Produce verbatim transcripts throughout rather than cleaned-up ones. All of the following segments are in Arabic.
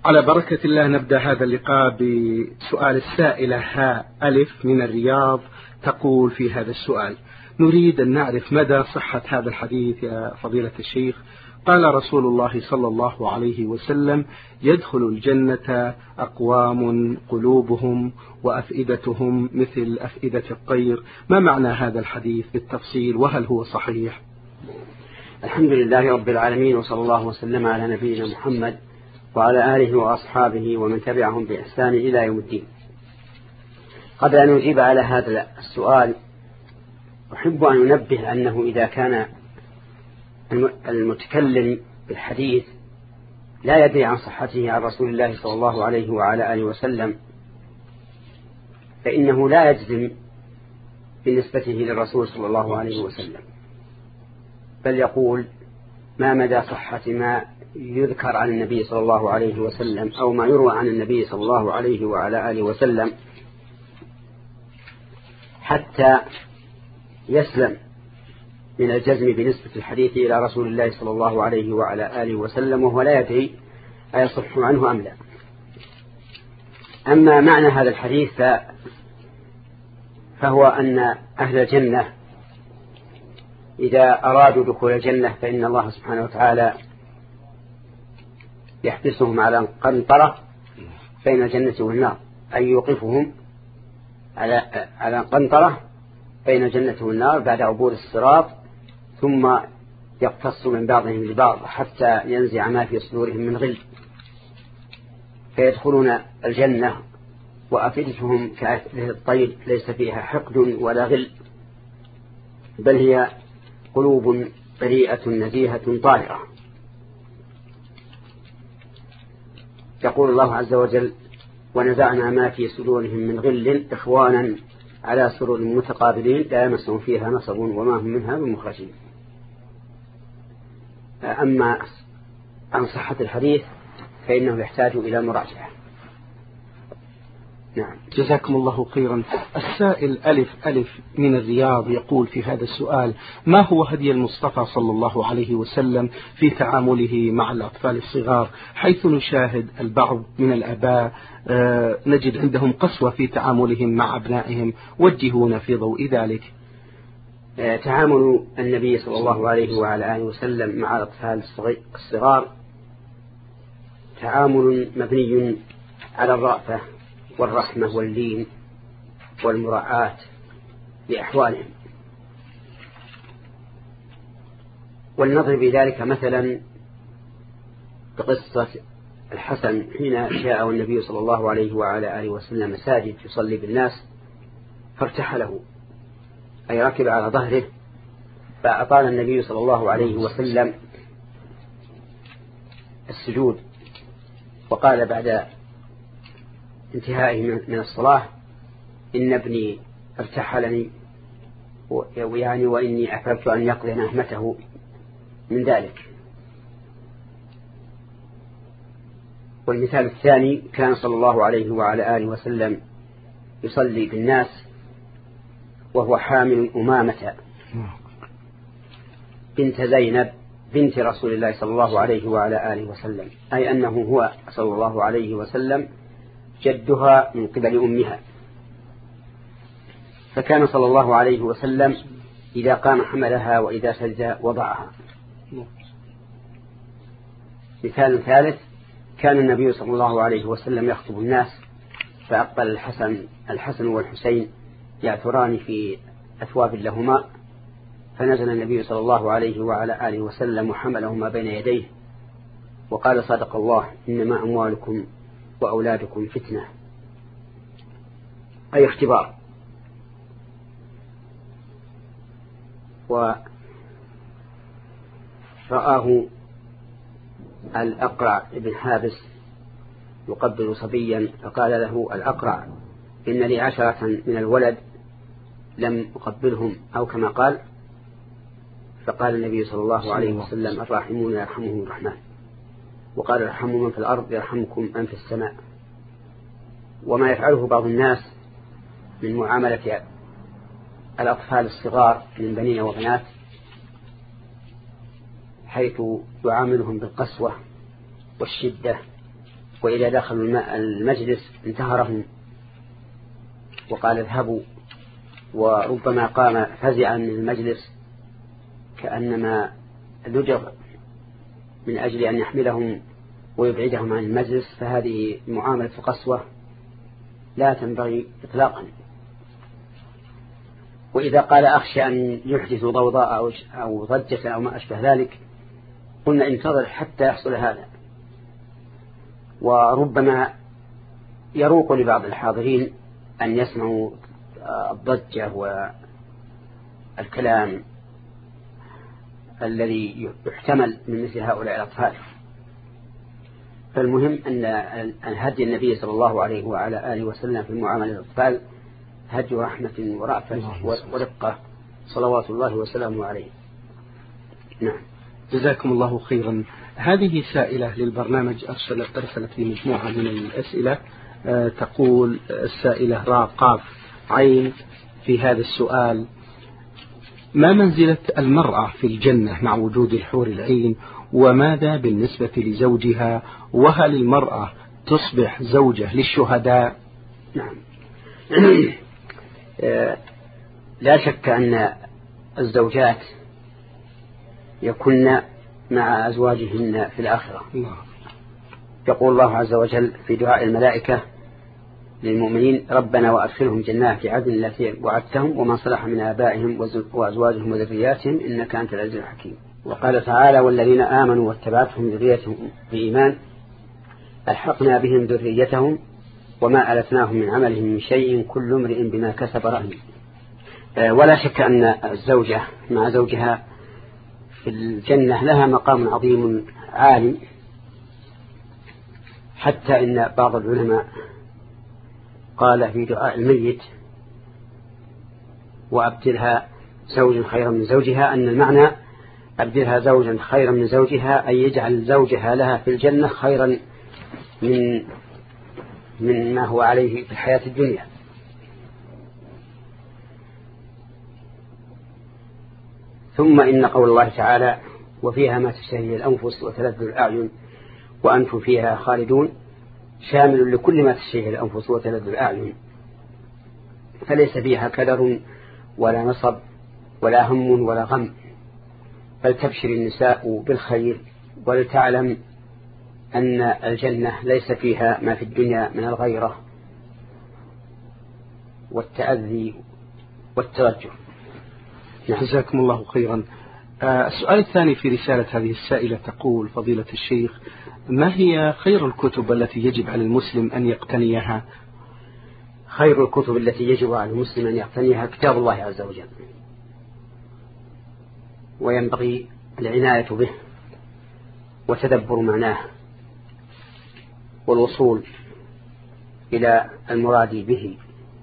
على بركة الله نبدأ هذا اللقاء بسؤال السائلة ها ألف من الرياض، تقول في هذا السؤال: نريد أن نعرف مدى صحة هذا الحديث يا فضيلة الشيخ. قال رسول الله صلى الله عليه وسلم: يدخل الجنة أقوام قلوبهم وأفئدتهم مثل أفئدة الطير. ما معنى هذا الحديث بالتفصيل، وهل هو صحيح؟ الحمد لله رب العالمين، وصلى الله وسلم على نبينا محمد وعلى آله وأصحابه ومن تبعهم بإحسان إلى يوم الدين. قبل أن نجيب على هذا السؤال أحب أن أنبه أنه إذا كان المتكلم بالحديث لا يدري عن صحته عن رسول الله صلى الله عليه وعلى آله وسلم فإنه لا يجزم بنسبته للرسول صلى الله عليه وسلم، بل يقول ما مدى صحة ما يذكر عن النبي صلى الله عليه وسلم أو ما يروى عن النبي صلى الله عليه وعلى آله وسلم حتى يسلم من الجزم بنسبة الحديث إلى رسول الله صلى الله عليه وعلى آله وسلم وهو لا يدري أيصح عنه أم لا. أما معنى هذا الحديث فهو أن أهل الجنة إذا أرادوا دخول الجنة فإن الله سبحانه وتعالى يحبسهم على قنطرة بين الجنة والنار، أي يوقفهم على على قنطرة بين الجنة والنار بعد عبور الصراط، ثم يقتص من بعضهم لبعض حتى ينزع ما في صدورهم من غل، فيدخلون الجنة وأفئدتهم كأفئدة الطير ليس فيها حقد ولا غل، بل هي قلوب بريئة نزيهة طاهرة. يقول الله عز وجل: ونزعنا ما في صدورهم من غل إخوانا على سرر متقابلين لا يمسهم فيها نصب وما هم منها بمخرجين. أما عن صحة الحديث فإنه يحتاج إلى مراجعة. نعم، جزاكم الله خيرا. السائل ألف ألف من الرياض يقول في هذا السؤال: ما هو هدي المصطفى صلى الله عليه وسلم في تعامله مع الأطفال الصغار، حيث نشاهد البعض من الآباء آه نجد عندهم قسوة في تعاملهم مع أبنائهم، وجهونا في ضوء ذلك. تعامل النبي صلى الله عليه وعلى آله وسلم مع الأطفال الصغار تعامل مبني على الرأفة والرحمة واللين والمراعاة لأحوالهم. ولنضرب بذلك مثلا بقصة الحسن حين جاء النبي صلى الله عليه وعلى آله وسلم مساجد يصلي بالناس فارتحله، أي ركب على ظهره، فأطال النبي صلى الله عليه وسلم السجود، وقال بعد انتهائه من الصلاة: إن ابني ارتحلني يعني وإني أحببت أن يقضي نهمته من ذلك. والمثال الثاني: كان صلى الله عليه وعلى آله وسلم يصلي بالناس وهو حامل أمامة بنت زينب بنت رسول الله صلى الله عليه وعلى آله وسلم، أي أنه هو صلى الله عليه وسلم جدها من قبل أمها. فكان صلى الله عليه وسلم إذا قام حملها وإذا سجد وضعها. مثال ثالث: كان النبي صلى الله عليه وسلم يخطب الناس فأقبل الحسن الحسن والحسين يعثران في أثواب لهما، فنزل النبي صلى الله عليه وعلى آله وسلم وحملهما بين يديه وقال: صدق الله، إنما أموالكم وأولادكم فتنة، أي اختبار. ورآه الأقرع بن حابس يقبل صبيا، فقال له الأقرع: إن لي عشرة من الولد لم أقبلهم، أو كما قال. فقال النبي صلى الله عليه وسلم: الراحمون يرحمهم الرحمن، وقال: ارحموا من في الأرض يرحمكم من في السماء. وما يفعله بعض الناس من معاملة الأطفال الصغار من بنين وبنات حيث يعاملهم بالقسوة والشدة وإذا دخلوا المجلس انتهرهم وقال اذهبوا، وربما قام فزعا من المجلس كأنما لجغ من أجل أن يحملهم ويبعدهم عن المجلس، فهذه معاملة قسوة لا تنبغي إطلاقا. وإذا قال أخشى أن يحدث ضوضاء أو ضجة أو ما أشبه ذلك، قلنا انتظر حتى يحصل هذا. وربما يروق لبعض الحاضرين أن يسمعوا الضجة والكلام الذي يحتمل من مثل هؤلاء الأطفال. فالمهم أن هدي النبي صلى الله عليه وعلى آله وسلم في معاملة الأطفال هدي رحمة ورأفة ورقة صلوات الله وسلامه عليه. نعم. جزاكم الله خيرا. هذه سائلة للبرنامج أرسلت, أرسلت لي مجموعة من الأسئلة. أه تقول السائلة راء قاف عين في هذا السؤال: ما منزلة المرأة في الجنة مع وجود الحور العين؟ وماذا بالنسبة لزوجها؟ وهل المرأة تصبح زوجة للشهداء؟ نعم. لا شك أن الزوجات يكن مع أزواجهن في الآخرة. يقول الله عز وجل في دعاء الملائكة للمؤمنين: ربنا وأدخلهم جنات عدن التي وعدتهم ومن صلح من آبائهم وأزواجهم وذرياتهم إنك أنت العزيز الحكيم. وقال تعالى: والذين آمنوا واتبعتهم ذريتهم بإيمان ألحقنا بهم ذريتهم وما ألتناهم من عملهم من شيء كل امرئ بما كسب رهين. ولا شك أن الزوجة مع زوجها في الجنة لها مقام عظيم عالي، حتى إن بعض العلماء قال في دعاء الميت: وأبدلها زوجا خيرا من زوجها، أن المعنى أبدلها زوجا خيرا من زوجها أي يجعل زوجها لها في الجنة خيرا من من ما هو عليه في الحياة الدنيا. ثم إن قول الله تعالى: وفيها ما تشتهي الأنفس وتلذ الأعين وأنتم فيها خالدون، شامل لكل ما تشتهي الأنفس وتلذ الأعين، فليس فيها كدر ولا نصب ولا هم ولا غم، بل تبشر النساء بالخير ولتعلم أن الجنة ليس فيها ما في الدنيا من الغيرة والتأذي والترجع. جزاكم الله خيرا. آه السؤال الثاني في رسالة هذه السائلة تقول: فضيلة الشيخ، ما هي خير الكتب التي يجب على المسلم أن يقتنيها؟ خير الكتب التي يجب على المسلم أن يقتنيها كتاب الله عز وجل، وينبغي العناية به وتدبر معناه والوصول إلى المراد به،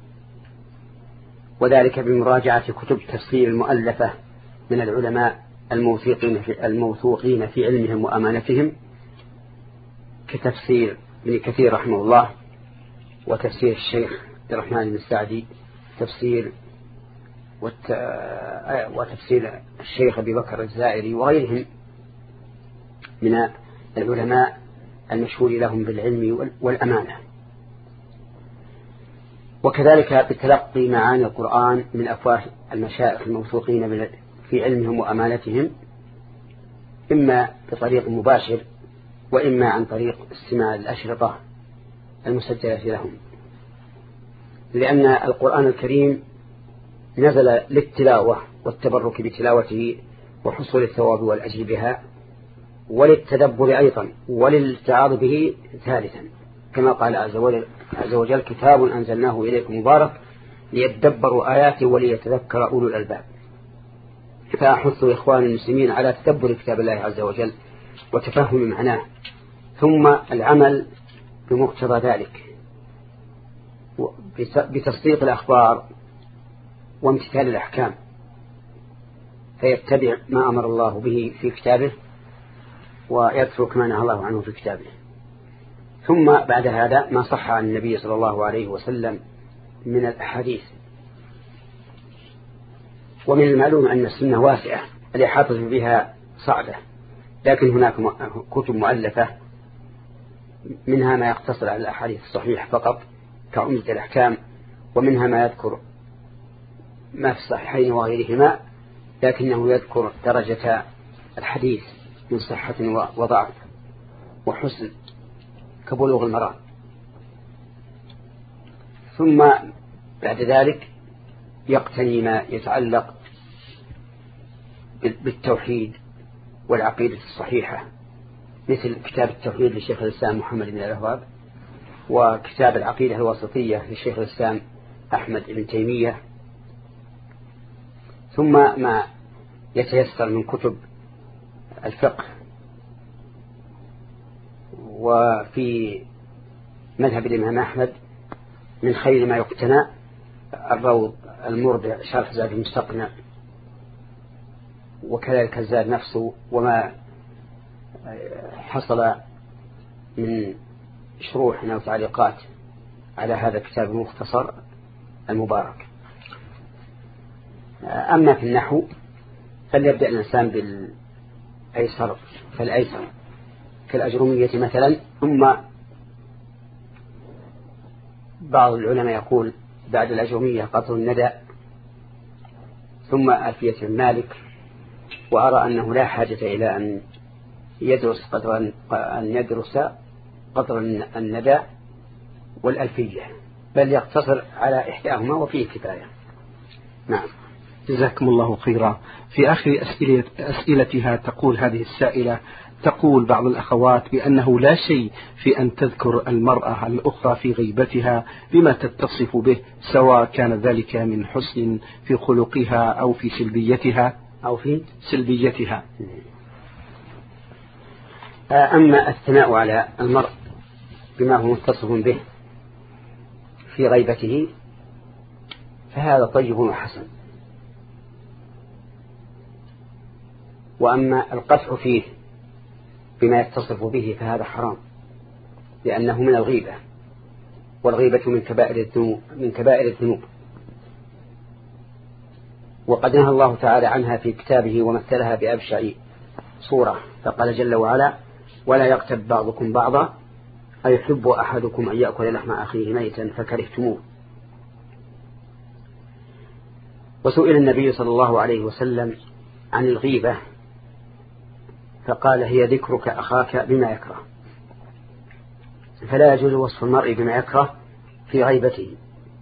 وذلك بمراجعة كتب تفسير المؤلفة من العلماء الموثوقين في, الموثوقين في علمهم وأمانتهم، كتفسير ابن كثير رحمه الله، وتفسير الشيخ عبد الرحمن بن السعدي، تفسير وتفسير الشيخ أبي بكر الجزائري وغيرهم من العلماء المشهور لهم بالعلم والأمانة. وكذلك بتلقي معاني القرآن من أفواه المشايخ الموثوقين في علمهم وأمانتهم، إما بطريق مباشر وإما عن طريق استماع الأشرطة المسجلة لهم، لأن القرآن الكريم نزل للتلاوة والتبرك بتلاوته وحصول الثواب والأجر بها، وللتدبر أيضا، وللاتعاظ به ثالثا، كما قال عز وجل: كتاب أنزلناه إليكم مبارك ليتدبروا آياته وليتذكر أولو الألباب. فأحث إخوان المسلمين على تدبر كتاب الله عز وجل وتفهم معناه، ثم العمل بمقتضى ذلك بتصديق الأخبار وامتثال الأحكام، فيتبع ما أمر الله به في كتابه ويترك ما نهى الله عنه في كتابه. ثم بعد هذا ما صح عن النبي صلى الله عليه وسلم من الأحاديث. ومن المعلوم أن السنة واسعة الإحاطة بها صعبة، لكن هناك كتب مؤلفة منها ما يقتصر على الأحاديث الصحيح فقط كعمدة الأحكام، ومنها ما يذكر ما في الصحيحين وغيرهما لكنه يذكر درجة الحديث من صحة وضعف وحسن كبلوغ المرام. ثم بعد ذلك يقتني ما يتعلق بالتوحيد والعقيدة الصحيحة، مثل كتاب التوحيد للشيخ الإسلام محمد بن الوهاب، وكتاب العقيدة الوسطية للشيخ الإسلام أحمد بن تيمية، ثم ما يتيسر من كتب الفقه. وفي مذهب الإمام أحمد من خير ما يقتنى الروض المربع شرح زاد المستقنع، وكذلك الزاد نفسه وما حصل من شروح أو تعليقات على هذا الكتاب المختصر المبارك. أما في النحو فليبدأ الإنسان بالأيسر فالأيسر كالأجرمية مثلا، ثم بعض العلماء يقول بعد الأجرمية قطر الندى، ثم ألفية المالك. وأرى أنه لا حاجة إلى أن يدرس قدر أن يدرس قدر الندى والألفية، بل يقتصر على إحداهما وفيه كفاية. نعم. جزاكم الله خيرا. في آخر أسئلة أسئلتها تقول هذه السائلة، تقول بعض الأخوات بأنه لا شيء في أن تذكر المرأة الأخرى في غيبتها بما تتصف به، سواء كان ذلك من حسن في خلقها أو في سلبيتها أو في سلبيتها. أما الثناء على المرء بما هو متصف به في غيبته فهذا طيب وحسن، وأما القدح فيه بما يتصف به فهذا حرام، لأنه من الغيبة، والغيبة من كبائر الذنوب من كبائر الذنوب وقد نهى الله تعالى عنها في كتابه ومثلها بأبشع صورة، فقال جل وعلا: ولا يغتب بعضكم بعضا أيحب أحدكم أن يأكل لحم أخيه ميتا فكرهتموه. وسئل النبي صلى الله عليه وسلم عن الغيبة فقال: هي ذكرك أخاك بما يكره. فلا يجوز وصف المرء بما يكره في غيبته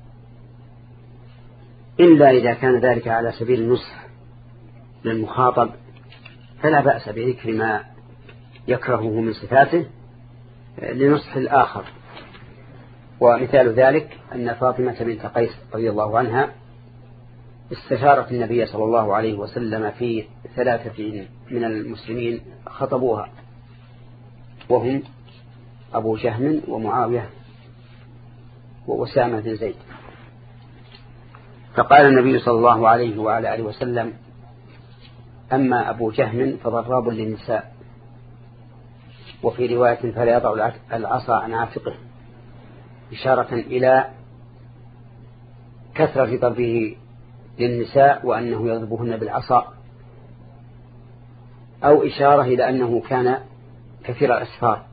إلا إذا كان ذلك على سبيل النصح للمخاطب، فلا بأس بذكر ما يكرهه من صفاته لنصح الآخر. ومثال ذلك أن فاطمة بنت قيس رضي الله عنها استشارت النبي صلى الله عليه وسلم في ثلاثة من المسلمين خطبوها، وهم أبو جهم ومعاوية وأسامة بن زيد. فقال النبي صلى الله عليه وعلى آله وسلم: أما أبو جهم فضراب للنساء، وفي رواية فلا يضع العصا عن عاتقه، إشارة إلى كثرة ضربه للنساء وأنه يضربهن بالعصا، أو إشارة إلى أنه كان كثير الأسفار،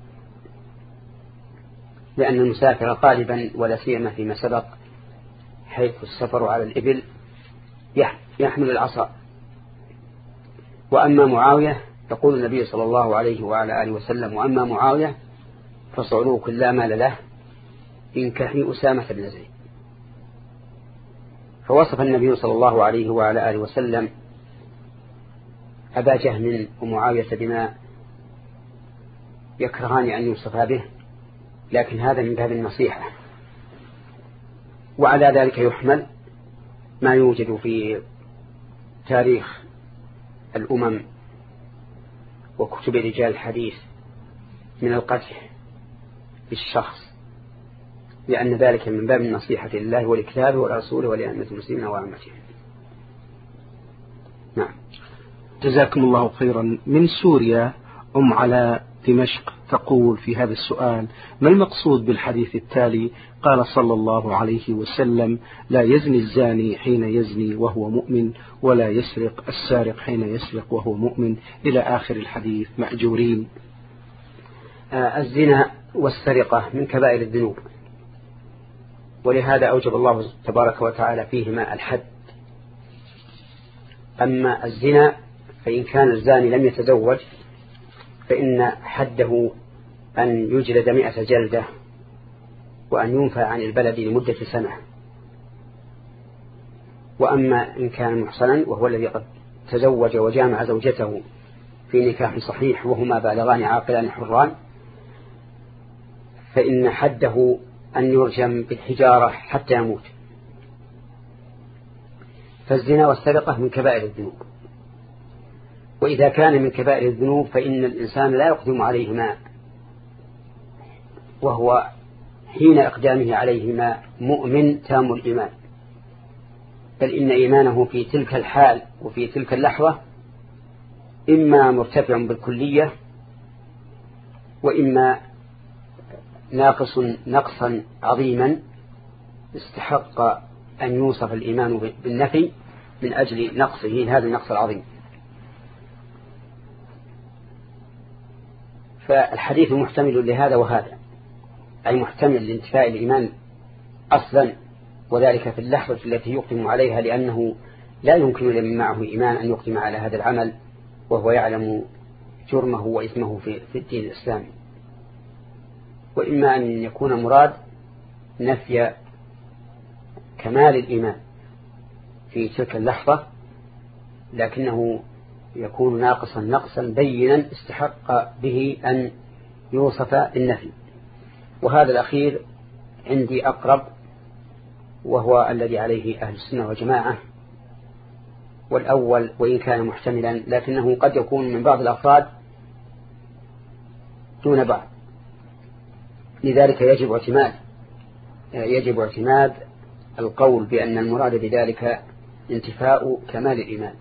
لأن المسافر غالبا ولا سيما فيما سبق حيث السفر على الإبل يحمل العصا. وأما معاوية يقول النبي صلى الله عليه وعلى آله وسلم: وأما معاوية فصعلوك لا مال له إنكحي أسامة بن زيد. فوصف النبي صلى الله عليه وعلى آله وسلم أبا جهم ومعاوية بما يكرهان أن يوصفا به، لكن هذا من باب النصيحة. وعلى ذلك يحمل ما يوجد في تاريخ الأمم وكتب رجال الحديث من القدح بالشخص، لأن ذلك من باب النصيحة لله ولكتابه ولرسوله ولأئمة المسلمين وعامتهم. نعم. جزاكم الله خيرا. من سوريا أم على دمشق تقول في هذا السؤال: ما المقصود بالحديث التالي؟ قال صلى الله عليه وسلم: لا يزني الزاني حين يزني وهو مؤمن، ولا يسرق السارق حين يسرق وهو مؤمن، إلى آخر الحديث، مأجورين. آه الزنا والسرقة من كبائر الذنوب، ولهذا أوجب الله تبارك وتعالى فيهما الحد. أما الزنا فإن كان الزاني لم يتزوج فإن حده أن يجلد مئة جلدة وأن ينفى عن البلد لمدة سنة. وأما إن كان محصنا وهو الذي قد تزوج وجامع زوجته في نكاح صحيح وهما بالغان عاقلان حران فإن حده أن يرجم بالحجارة حتى يموت. فالزنا والسرقة من كبائر الذنوب، وإذا كان من كبائر الذنوب فإن الإنسان لا يقدم عليهما وهو حين إقدامه عليهما مؤمن تام الإيمان، بل إن إيمانه في تلك الحال وفي تلك اللحظة إما مرتفع بالكلية وإما ناقص نقصا عظيما استحق أن يوصف الإيمان بالنفي من أجل نقصه هذا النقص العظيم. فالحديث محتمل لهذا وهذا، أي محتمل لانتفاء الإيمان أصلا وذلك في اللحظة التي يقدم عليها، لأنه لا يمكن لمن معه إيمان أن يقدم على هذا العمل وهو يعلم جرمه وإثمه في, في الدين الإسلامي. وإما أن يكون مراد نفي كمال الإيمان في تلك اللحظة لكنه يكون ناقصا نقصا بينا استحق به أن يوصف النفي. وهذا الأخير عندي أقرب وهو الذي عليه أهل السنة والجماعة، والأول وإن كان محتملا لكنه قد يكون من بعض الأفراد دون بعض، لذلك يجب اعتماد يجب اعتماد القول بأن المراد بذلك انتفاء كمال الإيمان.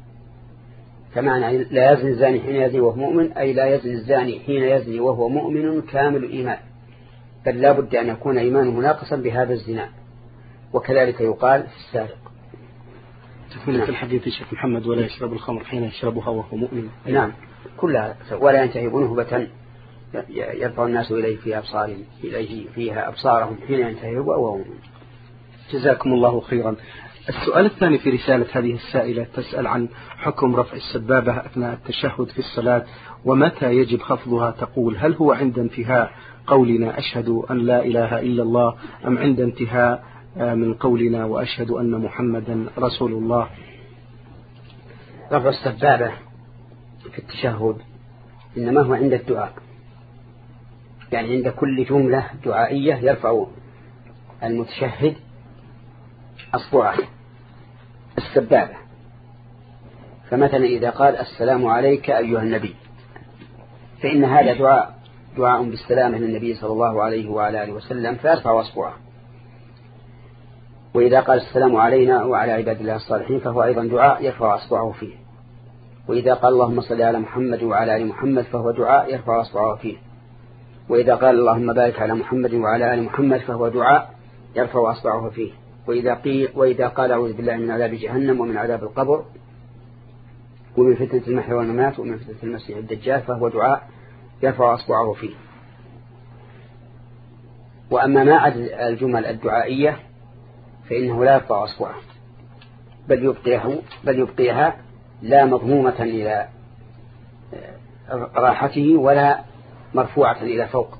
كمعنى لا يزني الزاني حين يزني وهو مؤمن أي لا يزني الزاني حين يزني وهو مؤمن كامل الإيمان، بل لا بد أن يكون إيمانه ناقصا بهذا الزنا. وكذلك يقال في السارق. تكمل في الحديث الشيخ محمد ولا يشرب الخمر حين يشربها وهو مؤمن. نعم كلها. ولا ينتهي نهبة يرفع الناس إليه فيها أبصارهم إليه فيها أبصارهم حين ينتهي وهو مؤمن. جزاكم الله خيرا. السؤال الثاني في رسالة هذه السائلة تسأل عن حكم رفع السبابة أثناء التشهد في الصلاة ومتى يجب خفضها. تقول: هل هو عند انتهاء قولنا أشهد أن لا إله إلا الله أم عند انتهاء من قولنا وأشهد أن محمدا رسول الله؟ رفع السبابة في التشهد إنما هو عند الدعاء، يعني عند كل جملة دعائية يرفع المتشهد أصبعه السبابة. فمثلا إذا قال السلام عليك أيها النبي فإن هذا دعاء دعاء بالسلام من النبي صلى الله عليه وعلى آله وسلم فيرفع أصبعه. وإذا قال السلام علينا وعلى عباد الله الصالحين فهو أيضا دعاء يرفع أصبعه فيه. وإذا قال اللهم صل على محمد وعلى آل محمد فهو دعاء يرفع أصبعه فيه. وإذا قال اللهم بارك على محمد وعلى آل محمد فهو دعاء يرفع أصبعه فيه. وإذا, قيل وإذا قال أعوذ بالله من عذاب جهنم ومن عذاب القبر ومن فتنة المحيا والممات ومن فتنة المسيح الدجال فهو دعاء يرفع أصبعه فيه. وأما ما عدا الجمل الدعائية فإنه لا يرفع أصبعه بل يبقيها, بل يبقيها لا مضمومة إلى راحته ولا مرفوعة إلى فوق.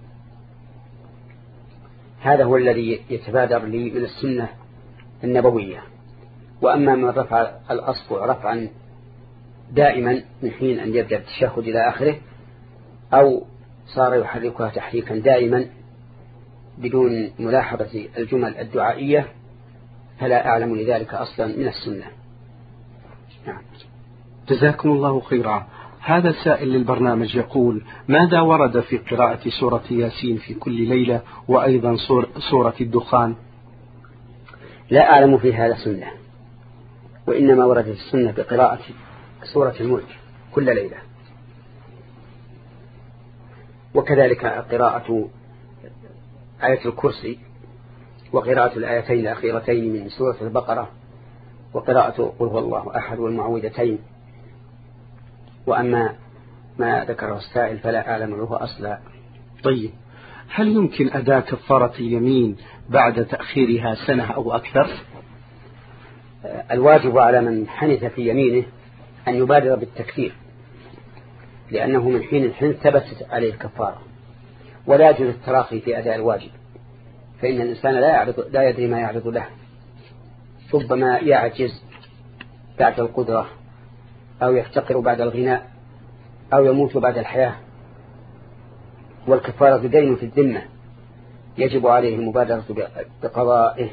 هذا هو الذي يتبادر لي من السنة النبوية. وأما من رفع الأصبع رفعا دائما من حين أن يبدأ التشهد إلى آخره أو صار يحركها تحريكا دائما بدون ملاحظة الجمل الدعائية فلا أعلم لذلك أصلا من السنة. نعم. جزاكم الله خيرا. هذا سائل للبرنامج يقول: ماذا ورد في قراءة سورة ياسين في كل ليلة وأيضا سورة الدخان؟ لا أعلم في هذا سنة، وإنما وردت السنة بقراءة سورة الملك كل ليلة، وكذلك قراءة آية الكرسي وقراءة الآيتين الأخيرتين من سورة البقرة وقراءة قل هو الله أحد والمعوذتين. وأما ما ذكره السائل فلا أعلم له أصلا. طيب، هل يمكن أداء كفارة اليمين بعد تأخيرها سنة أو أكثر؟ الواجب على من حنث في يمينه أن يبادر بالتكفير، لأنه من حين الحنث ثبتت عليه الكفارة، ولا يجوز التراخي في أداء الواجب، فإن الإنسان لا يعرض لا يدري ما يعرض له، ربما يعجز بعد القدرة، أو يفتقر بعد الغناء، أو يموت بعد الحياة، والكفارة دين في الذمة يجب عليه المبادرة بقضائه.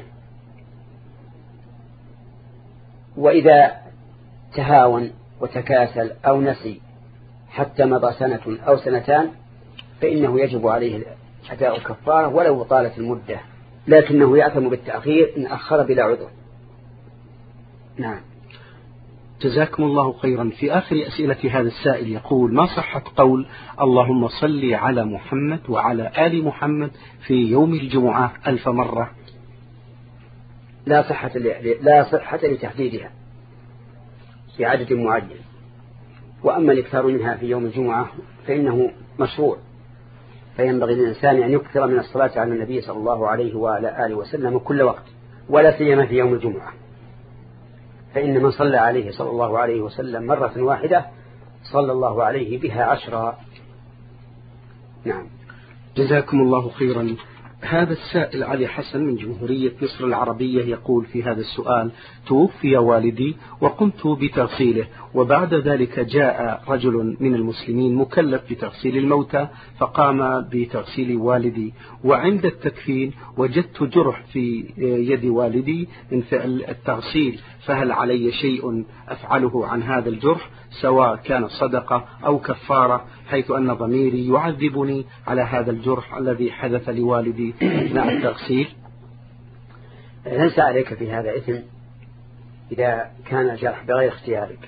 وإذا تهاون وتكاسل أو نسي حتى مضى سنة أو سنتان فإنه يجب عليه أداء الكفارة ولو طالت المدة، لكنه يأثم بالتأخير إن أخر بلا عذر. نعم. جزاكم الله خيرا. في آخر أسئلة هذا السائل يقول: ما صحة قول اللهم صل على محمد وعلى آل محمد في يوم الجمعة ألف مرة؟ لا صحة لا صحة لتحديدها في عدد معين، وأما الإكثار منها في يوم الجمعة فإنه مشروع، فينبغي للإنسان أن يكثر من الصلاة على النبي صلى الله عليه وعلى آله وسلم كل وقت، ولا سيما في يوم الجمعة، فإن من صلى عليه صلى الله عليه وسلم مرة واحدة صلى الله عليه بها عشرا. نعم. جزاكم الله خيرا. هذا السائل علي حسن من جمهورية مصر العربية يقول في هذا السؤال: توفي والدي وقمت بتغسيله، وبعد ذلك جاء رجل من المسلمين مكلف بتغسيل الموتى فقام بتغسيل والدي، وعند التكفين وجدت جرح في يد والدي من فعل التغسيل، فهل علي شيء أفعله عن هذا الجرح سواء كان صدقة أو كفارة، حيث أن ضميري يعذبني على هذا الجرح الذي حدث لوالدي أثناء التغسيل؟ ليس عليك في هذا إثم إذا كان الجرح بغير اختيارك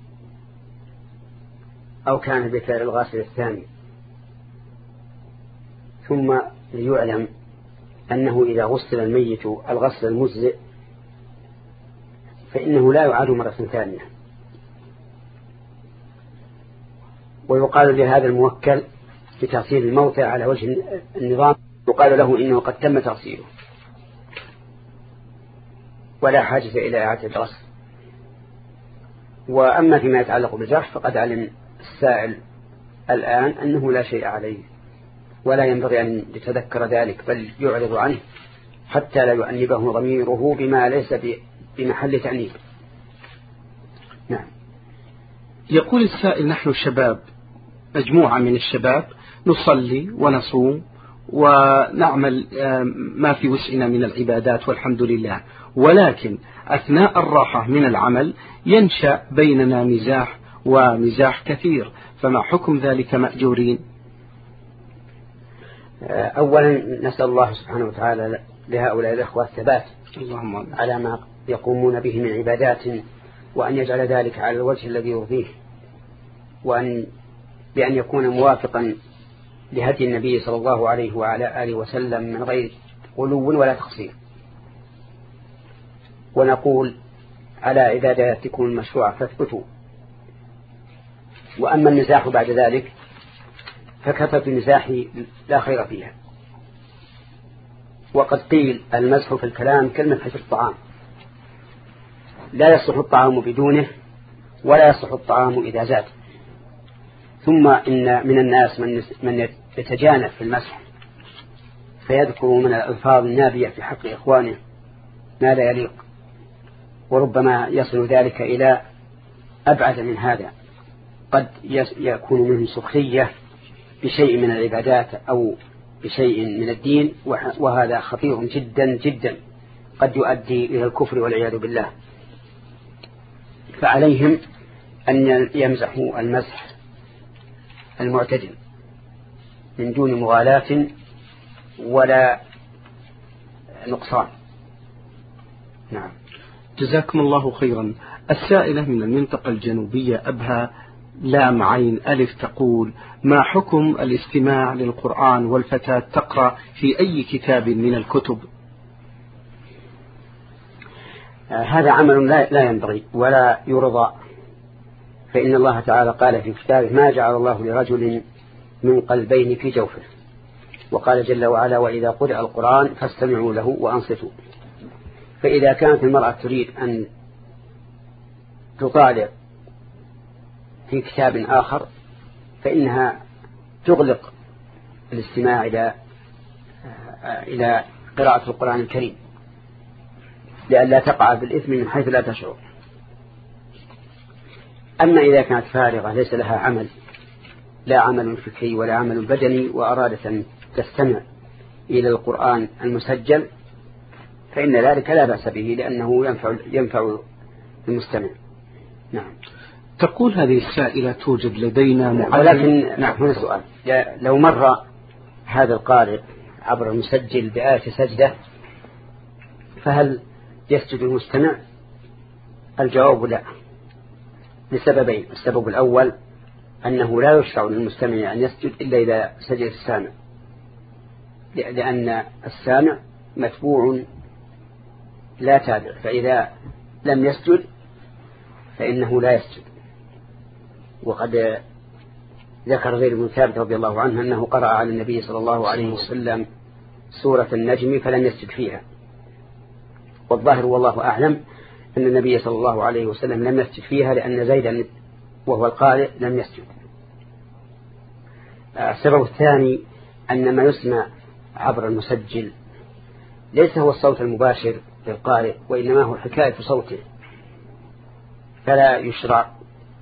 أو كان بفعل الغاسل الثاني. ثم ليعلم أنه إذا غسل الميت الغسل المجزئ فإنه لا يعاد مرة ثانية، ويقال لهذا الموكل بتغسيل الموتى على وجه النظام، يقال له إنه قد تم تغسيله ولا حاجة إلى إعادة الغسل. وأما فيما يتعلق بالجرح فقد علم السائل الآن أنه لا شيء عليه، ولا ينبغي أن يتذكر ذلك، بل يعرض عنه حتى لا يؤنبه ضميره بما ليس بمحل تأنيب. نعم. يقول السائل: نحن الشباب، مجموعة من الشباب، نصلي ونصوم ونعمل ما في وسعنا من العبادات والحمد لله، ولكن أثناء الراحة من العمل ينشأ بيننا مزاح ومزاح كثير، فما حكم ذلك مأجورين؟ أولا نسأل الله سبحانه وتعالى لهؤلاء الأخوة الثبات اللهم على ما يقومون به من عبادات، وأن يجعل ذلك على الوجه الذي يرضيه، وأن بأن يكون موافقا لهدي النبي صلى الله عليه وعلى آله وسلم من غير غلو ولا تقصير. ونقول على عباداتكم المشروعة فاثبتوا. وأما المزاح بعد ذلك فكثرة المزاح لا خير فيها، وقد قيل المزح في الكلام كالمزح في الطعام، لا يصلح الطعام بدونه ولا يصلح الطعام إذا زاد. ثم إن من الناس من من يتجانف في المسح فيذكر من الألفاظ النابية في حق إخوانه ما لا يليق، وربما يصل ذلك إلى أبعد من هذا، قد يكون منه سخرية بشيء من العبادات أو بشيء من الدين، وهذا خطير جدا جدا، قد يؤدي إلى الكفر والعياذ بالله. فعليهم أن يمزحوا المزح المعتدل من دون مغالاة ولا نقصان. نعم. جزاكم الله خيرا. السائلة من المنطقة الجنوبية أبها لام عين ألف تقول: ما حكم الاستماع للقرآن والفتاة تقرأ في أي كتاب من الكتب؟ هذا عمل لا ينبغي ولا يرضى، فإن الله تعالى قال في كتابه: ما جعل الله لرجل من قلبين في جوفه. وقال جل وعلا وإذا قرأ القرآن فاستمعوا له وأنصتوا. فإذا كانت المرأة تريد أن تطالع في كتاب آخر فإنها تغلق الاستماع إلى إلى قراءة القرآن الكريم لئلا تقع بالإثم من حيث لا تشعر. أما إذا كانت فارغة ليس لها عمل، لا عمل فكري ولا عمل بدني، وأرادت أن تستمع إلى القرآن المسجل فإن ذلك لا بأس به لأنه ينفع, ينفع المستمع. نعم. تقول هذه السائلة توجد لدينا معلم. ولكن نعم هنا سؤال، لو مر هذا القارئ عبر المسجل بآية سجدة فهل يسجد المستمع؟ الجواب لا، لسببين. السبب الأول أنه لا يشرع للمستمع أن يسجد إلا إذا سجد السامع، لأن السامع متبوع لا تابع، فإذا لم يسجد فإنه لا يسجد. وقد ذكر زيد بن ثابت رضي الله عنه أنه قرأ على النبي صلى الله عليه وسلم سورة النجم فلم يسجد فيها، والظاهر والله أعلم أن النبي صلى الله عليه وسلم لم يسجد فيها لأن زيدا وهو القارئ لم يسجد. السبب الثاني أن ما يسمع عبر المسجل ليس هو الصوت المباشر للقارئ، وإنما هو حكاية صوته، فلا يشرع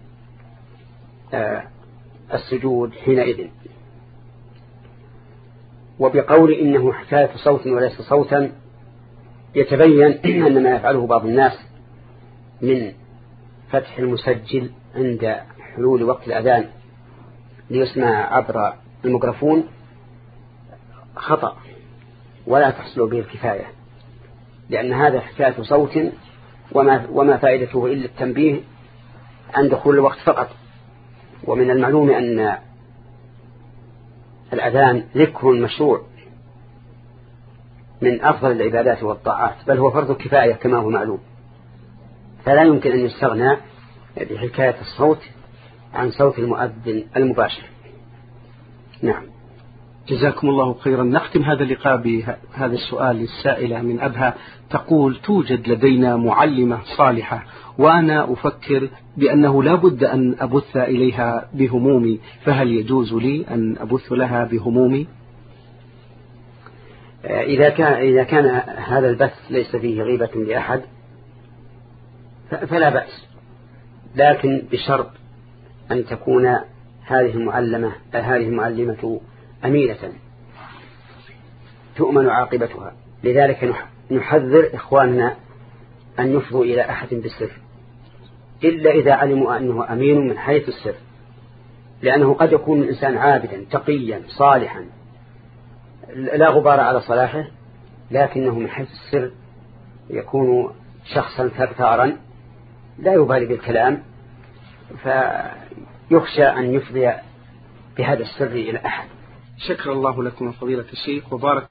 السجود حينئذ. وبقول إنه حكاية صوت وليس صوتا يتبين أن ما يفعله بعض الناس من فتح المسجل عند حلول وقت الأذان ليسمع عبر الميكروفون خطأ ولا تحصل به الكفاية، لأن هذا حكاية صوت وما, وما فائدته إلا التنبيه عند دخول الوقت فقط. ومن المعلوم أن الأذان ذكر مشروع من أفضل العبادات والطاعات، بل هو فرض كفاية كما هو معلوم، فلا يمكن أن يستغنى بحكاية الصوت عن صوت المؤذن المباشر. نعم. جزاكم الله خيرا. نختم هذا اللقاء بهذا السؤال للسائلة من أبها، تقول توجد لدينا معلمة صالحة وأنا أفكر بأنه لا بد أن أبث إليها بهمومي، فهل يجوز لي أن أبث لها بهمومي؟ إذا كان, إذا كان هذا البث ليس فيه غيبة لأحد فلا بأس، لكن بشرط أن تكون هذه المعلمة هذه المعلمة أمينة تؤمن عاقبتها. لذلك نحذر إخواننا أن يفضوا إلى أحد بالسر إلا إذا علموا أنه أمين من حيث السر، لأنه قد يكون الإنسان عابدا تقيا صالحا لا غبار على صلاحه، لكنه من حيث السر يكون شخصا ثرثارا لا يبالي بالكلام، فيخشى أن يفضي بهذا السر إلى أحد. شكر الله لكم فضيلة الشيخ وبارك